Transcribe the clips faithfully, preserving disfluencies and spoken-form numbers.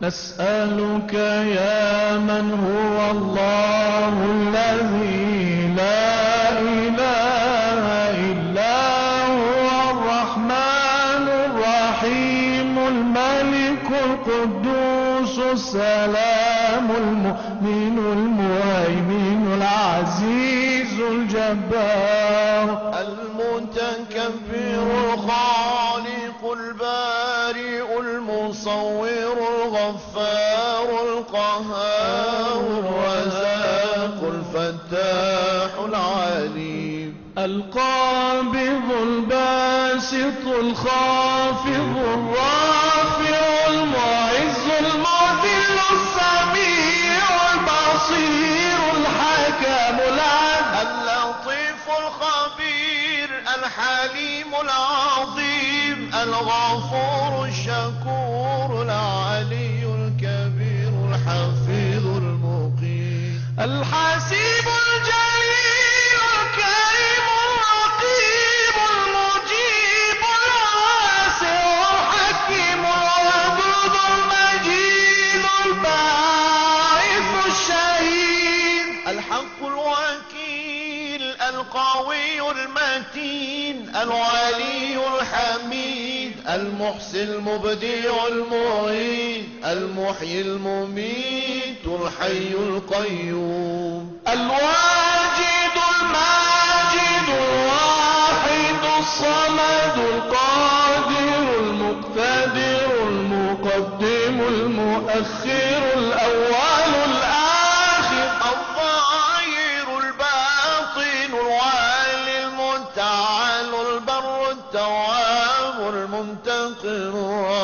نسألك يا من هو الله الذي لا إله إلا هو الرحمن الرحيم الملك القدوس السلام المؤمن المهيمن العزيز الجبار المتكبر الخالق البارئ المصور الغفار القهار الرزاق الفتاح العليم القابض الباسط الخافض الرافع المعز المذل السميع البصير الحكم العدل اللطيف الخبير الحليم العظيم الغفور الشكور العلي الكبير الحفيظ المقيم الحسيب الجليل الكريم الرقيب المجيب الواسع الحكيم الودود المجيد الباعث الشهيد الحق الوكيل القوي المتين الولي الحميد المحسن المبدع المعيد المحيي المميت الحي القيوم الواجد الماجد الواحد الصمد القادر المقتدر المقدم المؤخر الأول الآخر الظاهر الباطن الوالي المتعال البر التواب المنتقم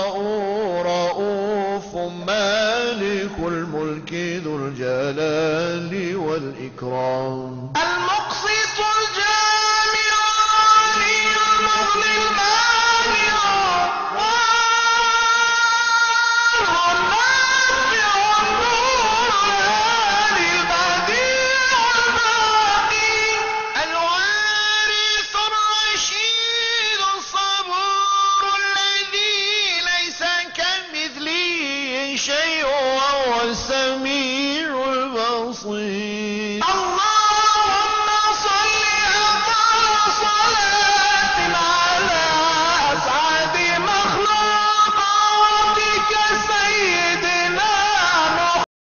الرؤوف مالك الملك ذو الجلال والإكرام المقسط الجامع العلي المغني المانع النافع النور الهادي البديع الباقي الوارث الرشيد الصبور الذي ليس كمثله شيء وهو السميع البصير